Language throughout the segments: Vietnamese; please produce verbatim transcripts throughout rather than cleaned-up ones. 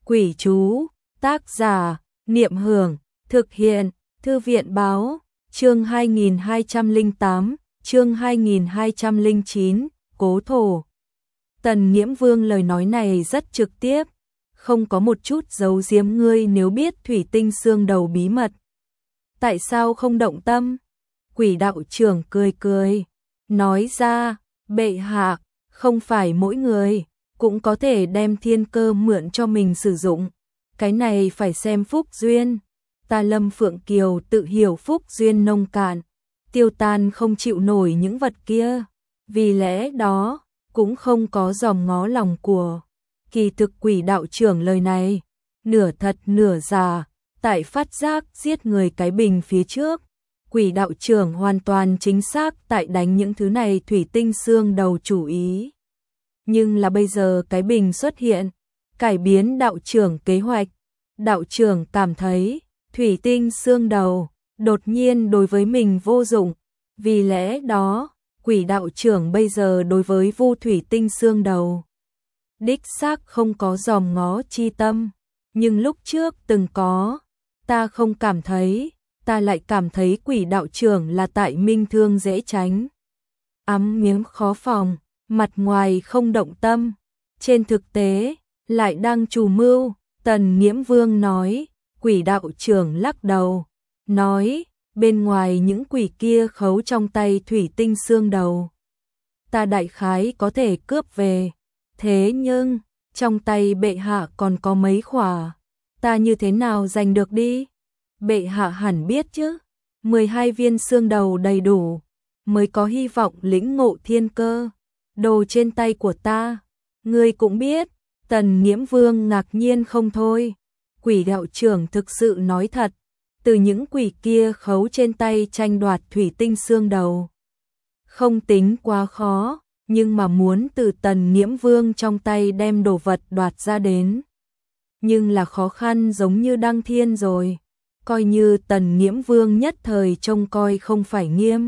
Quỷ chú, tác giả, Niệm Hưởng, thực hiện, Thư viện báo, chương hai nghìn hai trăm lẻ tám, chương hai nghìn hai trăm lẻ chín, cố thổ. Tần Nghiễm Vương lời nói này rất trực tiếp, không có một chút giấu giếm. Ngươi nếu biết thủy tinh xương đầu bí mật, tại sao không động tâm? Quỷ đạo trưởng cười cười, nói ra, bệ hạ, không phải mỗi người cũng có thể đem thiên cơ mượn cho mình sử dụng, cái này phải xem phúc duyên. Ta Lâm Phượng Kiều tự hiểu phúc duyên nông cạn, tiêu tan không chịu nổi những vật kia, vì lẽ đó cũng không có dòm ngó lòng của. Kỳ thực quỷ đạo trưởng lời này, nửa thật nửa giả, tại phát giác giết người cái bình phía trước, quỷ đạo trưởng hoàn toàn chính xác tại đánh những thứ này thủy tinh xương đầu chủ ý. Nhưng là bây giờ cái bình xuất hiện, cải biến đạo trưởng kế hoạch. Đạo trưởng cảm thấy thủy tinh xương đầu đột nhiên đối với mình vô dụng, vì lẽ đó quỷ đạo trưởng bây giờ đối với vu thủy tinh xương đầu đích xác không có dòm ngó chi tâm, nhưng lúc trước từng có. Ta không cảm thấy, ta lại cảm thấy quỷ đạo trưởng là tại minh thương dễ tránh, ắm miếng khó phòng, mặt ngoài không động tâm, trên thực tế lại đang chủ mưu. Tần Nghiễm Vương nói. Quỷ đạo trưởng lắc đầu, nói, bên ngoài những quỷ kia khấu trong tay thủy tinh xương đầu, ta đại khái có thể cướp về, thế nhưng trong tay bệ hạ còn có mấy khỏa, ta như thế nào giành được đi? Bệ hạ hẳn biết chứ, mười hai viên xương đầu đầy đủ mới có hy vọng lĩnh ngộ thiên cơ, đồ trên tay của ta, ngươi cũng biết. Tần Nghiễm Vương ngạc nhiên không thôi. Quỷ đạo trưởng thực sự nói thật, từ những quỷ kia khấu trên tay tranh đoạt thủy tinh xương đầu, không tính quá khó, nhưng mà muốn từ Tần Nghiễm Vương trong tay đem đồ vật đoạt ra đến, nhưng là khó khăn giống như đăng thiên rồi. Coi như Tần Nghiễm Vương nhất thời trông coi không phải nghiêm,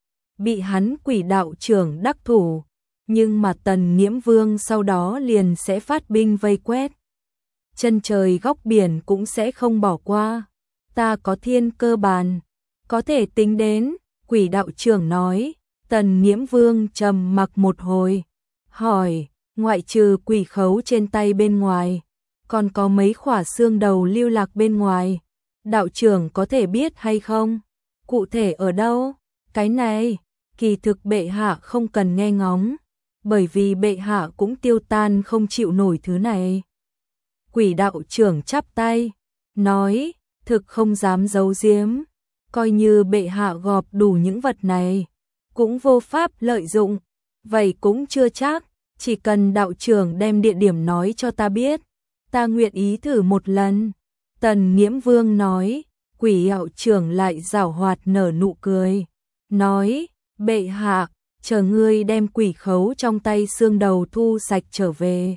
bị hắn quỷ đạo trưởng đắc thủ, nhưng mà Tần Nghiễm Vương sau đó liền sẽ phát binh vây quét, chân trời góc biển cũng sẽ không bỏ qua. Ta có thiên cơ bàn, có thể tính đến. Quỷ đạo trưởng nói. Tần Nghiễm Vương trầm mặc một hồi, hỏi, ngoại trừ quỷ khấu trên tay bên ngoài, còn có mấy khỏa xương đầu lưu lạc bên ngoài, đạo trưởng có thể biết hay không? Cụ thể ở đâu? Cái này, kỳ thực bệ hạ không cần nghe ngóng, bởi vì bệ hạ cũng tiêu tan không chịu nổi thứ này. Quỷ đạo trưởng chắp tay, nói, thực không dám giấu giếm, coi như bệ hạ gọp đủ những vật này, cũng vô pháp lợi dụng, vậy cũng chưa chắc, chỉ cần đạo trưởng đem địa điểm nói cho ta biết, ta nguyện ý thử một lần. Tần Nghiễm Vương nói. Quỷ đạo trưởng lại giảo hoạt nở nụ cười, nói, bệ hạ, chờ ngươi đem quỷ khấu trong tay xương đầu thu sạch trở về,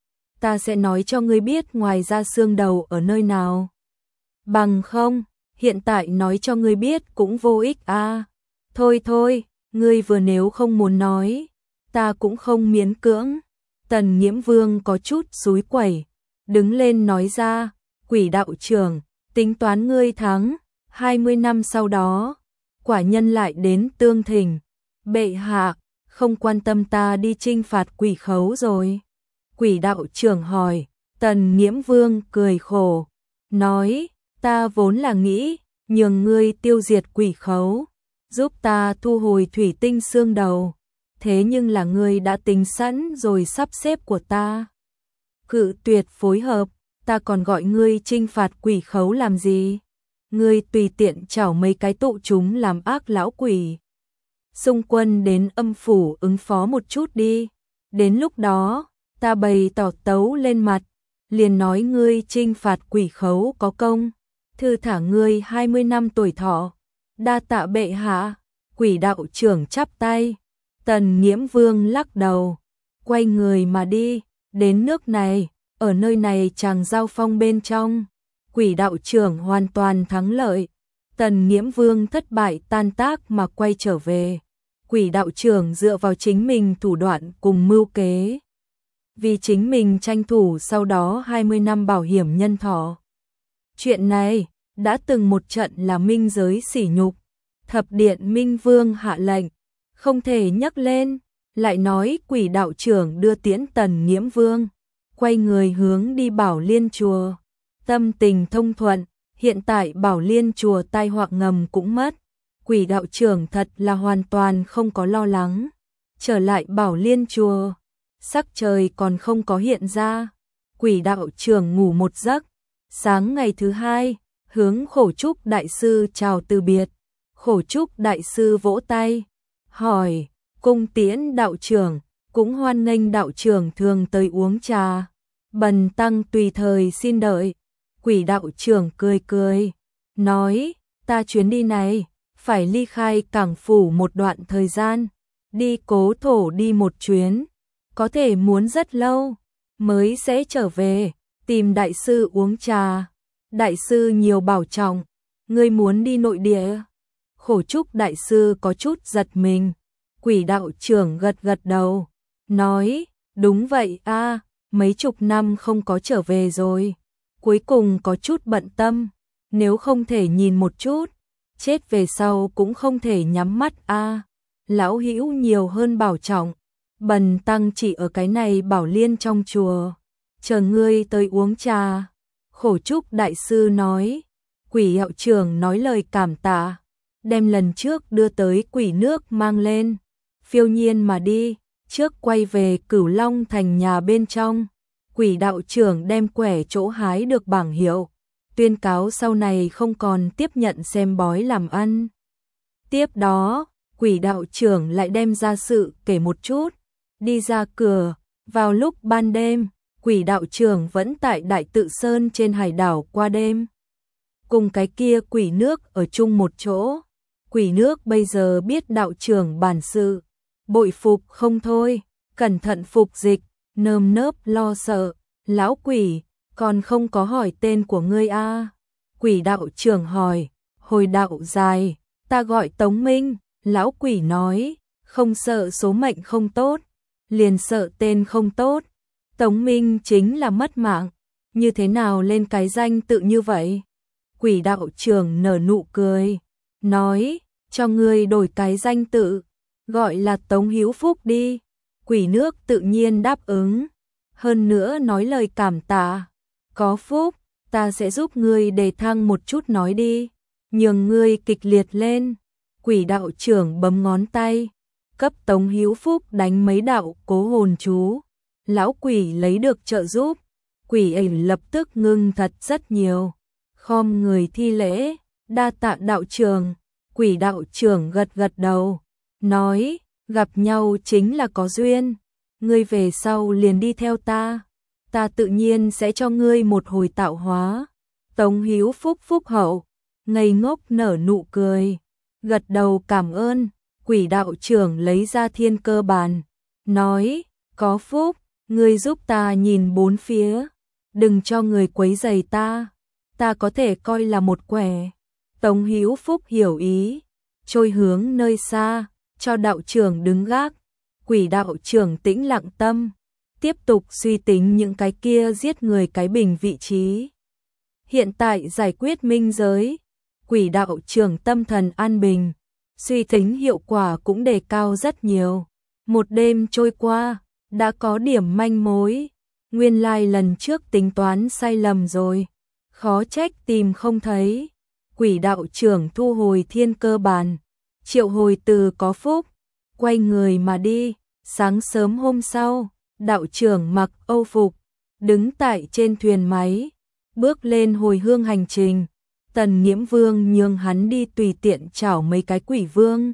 ta sẽ nói cho ngươi biết ngoài ra xương đầu ở nơi nào. Bằng không, hiện tại nói cho ngươi biết cũng vô ích a. À. Thôi thôi, ngươi vừa nếu không muốn nói, ta cũng không miễn cưỡng. Tần Nghiễm Vương có chút xúi quẩy, đứng lên nói ra, quỷ đạo trưởng, tính toán ngươi thắng, hai mươi năm sau đó, quả nhân lại đến tương thỉnh. Bệ hạ, không quan tâm ta đi chinh phạt quỷ khấu rồi? Quỷ đạo trưởng hỏi. Tần Nghiễm Vương cười khổ, nói, ta vốn là nghĩ, nhường ngươi tiêu diệt quỷ khấu, giúp ta thu hồi thủy tinh xương đầu, thế nhưng là ngươi đã tính sẵn rồi sắp xếp của ta. Cự tuyệt phối hợp, ta còn gọi ngươi chinh phạt quỷ khấu làm gì? Ngươi tùy tiện chảo mấy cái tụ chúng làm ác lão quỷ, xung quân đến âm phủ ứng phó một chút đi, đến lúc đó, ta bày tỏ tấu lên mặt, liền nói ngươi chinh phạt quỷ khấu có công, thư thả ngươi hai mươi năm tuổi thọ. Đa tạ bệ hạ. Quỷ đạo trưởng chắp tay. Tần Nghiễm Vương lắc đầu, quay người mà đi. Đến nước này, ở nơi này chàng giao phong bên trong, quỷ đạo trưởng hoàn toàn thắng lợi. Tần Nghiễm Vương thất bại tan tác mà quay trở về. Quỷ đạo trưởng dựa vào chính mình thủ đoạn cùng mưu kế, vì chính mình tranh thủ sau đó hai mươi năm bảo hiểm nhân thọ. Chuyện này đã từng một trận là minh giới sỉ nhục, thập điện minh vương hạ lệnh, không thể nhắc lên, lại nói Quỷ đạo trưởng đưa tiễn Tần Nghiễm Vương, quay người hướng đi Bảo Liên chùa, tâm tình thông thuận, hiện tại Bảo Liên chùa tai họa ngầm cũng mất, Quỷ đạo trưởng thật là hoàn toàn không có lo lắng. Trở lại Bảo Liên chùa, sắc trời còn không có hiện ra, Quỷ đạo trưởng ngủ một giấc, sáng ngày thứ hai, hướng Khổ Trúc đại sư chào từ biệt. Khổ Trúc đại sư vỗ tay, hỏi, cung tiễn đạo trưởng, cũng hoan nghênh đạo trưởng thường tới uống trà. Bần tăng tùy thời xin đợi. Quỷ đạo trưởng cười cười, nói, ta chuyến đi này, phải ly khai cảng phủ một đoạn thời gian, đi Cố Thổ đi một chuyến, có thể muốn rất lâu, mới sẽ trở về, tìm đại sư uống trà. Đại sư nhiều bảo trọng, ngươi muốn đi nội địa. Khổ Trúc đại sư có chút giật mình, Quỷ đạo trưởng gật gật đầu, nói, đúng vậy a, mấy chục năm không có trở về rồi, cuối cùng có chút bận tâm, nếu không thể nhìn một chút, chết về sau cũng không thể nhắm mắt a. Lão hữu nhiều hơn bảo trọng, bần tăng chỉ ở cái này Bảo Liên trong chùa, chờ ngươi tới uống trà. Khổ Trúc đại sư nói, Quỷ đạo trưởng nói lời cảm tạ, đem lần trước đưa tới quỷ nước mang lên, phiêu nhiên mà đi, trước quay về Cửu Long thành nhà bên trong. Quỷ đạo trưởng đem quẻ chỗ hái được bảng hiệu, tuyên cáo sau này không còn tiếp nhận xem bói làm ăn. Tiếp đó, Quỷ đạo trưởng lại đem ra sự kể một chút, đi ra cửa, vào lúc ban đêm, Quỷ đạo trưởng vẫn tại Đại Tự Sơn trên hải đảo qua đêm, cùng cái kia quỷ nước ở chung một chỗ. Quỷ nước bây giờ biết đạo trưởng bản sự, bội phục không thôi, cẩn thận phục dịch, nơm nớp lo sợ, lão quỷ, còn không có hỏi tên của ngươi a. Quỷ đạo trưởng hỏi, hồi đạo dài, ta gọi Tống Minh. Lão quỷ nói, không sợ số mệnh không tốt, liền sợ tên không tốt. Tống Minh chính là mất mạng, như thế nào lên cái danh tự như vậy? Quỷ đạo trưởng nở nụ cười, nói, cho ngươi đổi cái danh tự, gọi là Tống Hiếu Phúc đi. Quỷ nước tự nhiên đáp ứng, hơn nữa nói lời cảm tạ, có phúc, ta sẽ giúp ngươi đề thăng một chút nói đi, nhường ngươi kịch liệt lên. Quỷ đạo trưởng bấm ngón tay, cấp Tống Hiếu Phúc đánh mấy đạo cố hồn chú. Lão quỷ lấy được trợ giúp, quỷ ấy lập tức ngưng thật rất nhiều, khom người thi lễ, đa tạ đạo trưởng. Quỷ đạo trưởng gật gật đầu, nói, gặp nhau chính là có duyên, ngươi về sau liền đi theo ta, ta tự nhiên sẽ cho ngươi một hồi tạo hóa. Tống Hiếu Phúc phúc hậu, ngây ngốc nở nụ cười, gật đầu cảm ơn. Quỷ đạo trưởng lấy ra thiên cơ bàn, nói, có phúc, ngươi giúp ta nhìn bốn phía, đừng cho người quấy rầy ta, ta có thể coi là một quẻ. Tống Hiếu Phúc hiểu ý, trôi hướng nơi xa, cho đạo trưởng đứng gác. Quỷ đạo trưởng tĩnh lặng tâm, tiếp tục suy tính những cái kia giết người cái bình vị trí. Hiện tại giải quyết minh giới, quỷ đạo trưởng tâm thần an bình, suy tính hiệu quả cũng đề cao rất nhiều. Một đêm trôi qua, đã có điểm manh mối, nguyên lai lần trước tính toán sai lầm rồi, khó trách tìm không thấy. Quỷ đạo trưởng thu hồi thiên cơ bàn, triệu hồi từ có phúc, quay người mà đi. Sáng sớm hôm sau, đạo trưởng mặc âu phục, đứng tại trên thuyền máy, bước lên hồi hương hành trình. Tần Nghiễm Vương nhường hắn đi tùy tiện chảo mấy cái quỷ vương,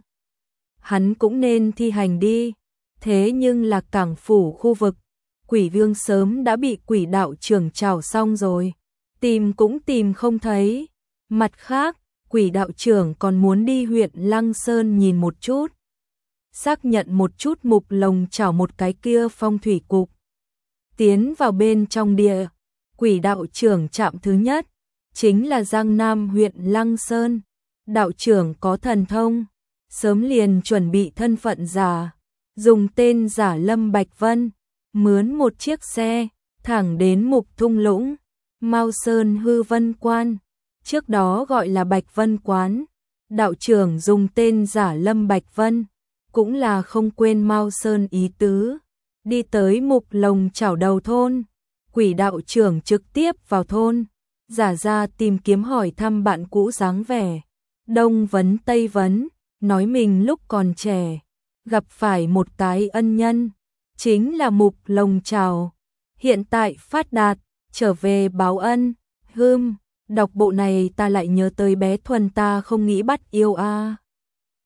hắn cũng nên thi hành đi. Thế nhưng là cảng phủ khu vực, quỷ vương sớm đã bị quỷ đạo trưởng chảo xong rồi, tìm cũng tìm không thấy. Mặt khác, quỷ đạo trưởng còn muốn đi huyện Lăng Sơn nhìn một chút, xác nhận một chút mục lồng chảo một cái kia phong thủy cục. Tiến vào bên trong địa, quỷ đạo trưởng chạm thứ nhất, chính là Giang Nam huyện Lăng Sơn. Đạo trưởng có thần thông, sớm liền chuẩn bị thân phận giả, dùng tên giả Lâm Bạch Vân, mướn một chiếc xe, thẳng đến Mục Thung Lũng, Mao Sơn Hư Vân Quan, trước đó gọi là Bạch Vân Quán. Đạo trưởng dùng tên giả Lâm Bạch Vân, cũng là không quên Mao Sơn ý tứ. Đi tới Mục Lồng Chảo Đầu thôn, Quỷ đạo trưởng trực tiếp vào thôn, giả ra tìm kiếm hỏi thăm bạn cũ dáng vẻ. Đông vấn Tây vấn, nói mình lúc còn trẻ, gặp phải một cái ân nhân, chính là Mục Lồng Chảo. Hiện tại phát đạt, trở về báo ân. Hưm, đọc bộ này ta lại nhớ tới bé Thuần ta không nghĩ bắt yêu a. À.